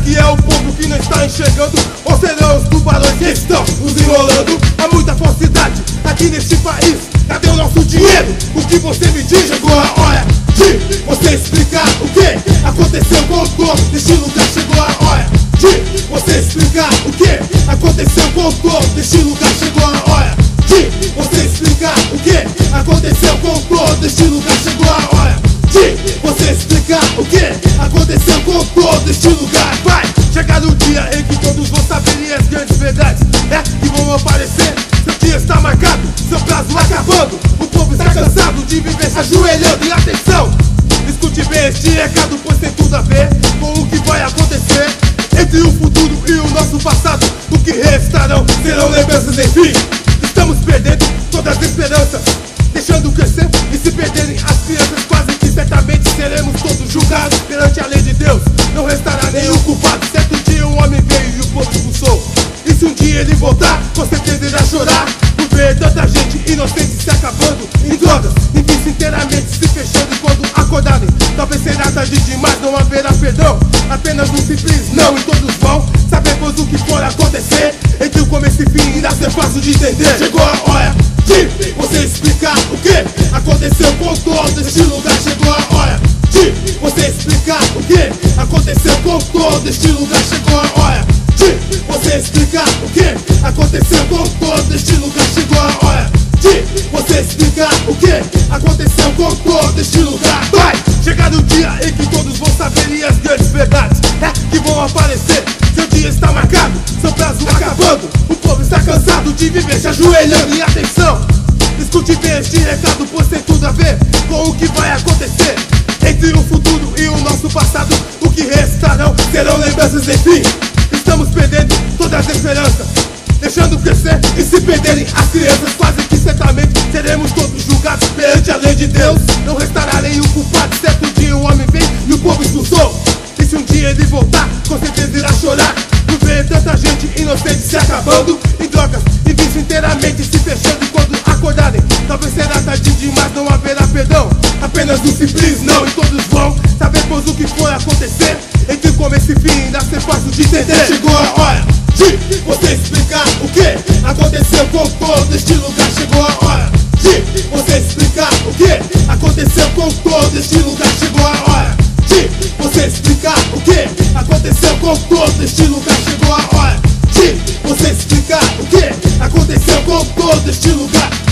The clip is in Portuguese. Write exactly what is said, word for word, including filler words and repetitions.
que é o povo que não está enxergando? Ou serão os tubarões que estão nos enrolando? Há muita falsidade aqui neste país. Cadê o nosso dinheiro? O que você me diz? Chegou a hora de você explicar o que aconteceu com o povo deste lugar. Chegou a hora de você explicar o que aconteceu com o povo deste lugar. Chegou a hora de você explicar o que aconteceu com o povo deste lugar. Chegou a hora de você explicar o que aconteceu com o povo deste lugar. Vai chegar o dia em que todos vão saber e as grandes verdades é que vão aparecer. Seu dia está marcado, seu prazo acabando. O povo está cansado de viver se ajoelhando. E atenção, escute bem este recado, pois tem tudo a ver com o que vai acontecer entre o futuro e o nosso passado. O que restarão serão lembranças, enfim. Estamos perdendo todas as esperanças, deixando crescer e se perderem as crianças. Quase que certamente seremos todos julgados perante a lei de Deus. Não restará nenhum culpado. Certo dia um homem veio e o povo expulsou. E se um dia ele voltar, com certeza irá chorar por ver tanta gente inocente se acabando em drogas, enfim, inteiramente se fechando. E quando acordarem, talvez será tarde demais, não haverá perdão, apenas um simples não. E todos vão saber, pois o que for acontecer entre o começo e fim irá ser fácil de entender. Chegou a hora de você explicar o que aconteceu com todo este lugar. Chegou a hora de você explicar o que aconteceu com todo este lugar. Chegou a hora de você explicar o que aconteceu com todo este lugar. Chegou a hora de você explicar o que aconteceu com todo este lugar. Vai chegar o dia em que todos vão saber e as grandes verdades é que vão aparecer. Seu dia está marcado, seu prazo acabando. O povo está cansado de viver se ajoelhando. E atenção, escute bem este recado, pois tem tudo a ver com o que vai acontecer entre o futuro e o nosso passado. O que restarão serão lembranças, enfim. Estamos perdendo todas as esperanças, deixando crescer e se perderem as crianças. Quase que certamente seremos todos julgados perante a lei de Deus. Não restará nenhum culpado. Certo dia um homem veio e o povo expulsou. E se um dia ele voltar, com certeza irá chorar por ver tanta gente inocente se acabando em drogas e vício inteiramente se fechando. E quando acordarem, talvez será tarde demais, não haverá perdão, apenas um simples não. E todos vão saber, pois o que for acontecer entre começo e fim irá ser fácil de entender. Chegou a hora de você explicar o que aconteceu com todo este lugar. Chegou a hora de você explicar o que aconteceu com todo este lugar. Chegou a hora de você explicar o que aconteceu com todo este lugar. Chegou a hora de você explicar o que aconteceu com todo este lugar.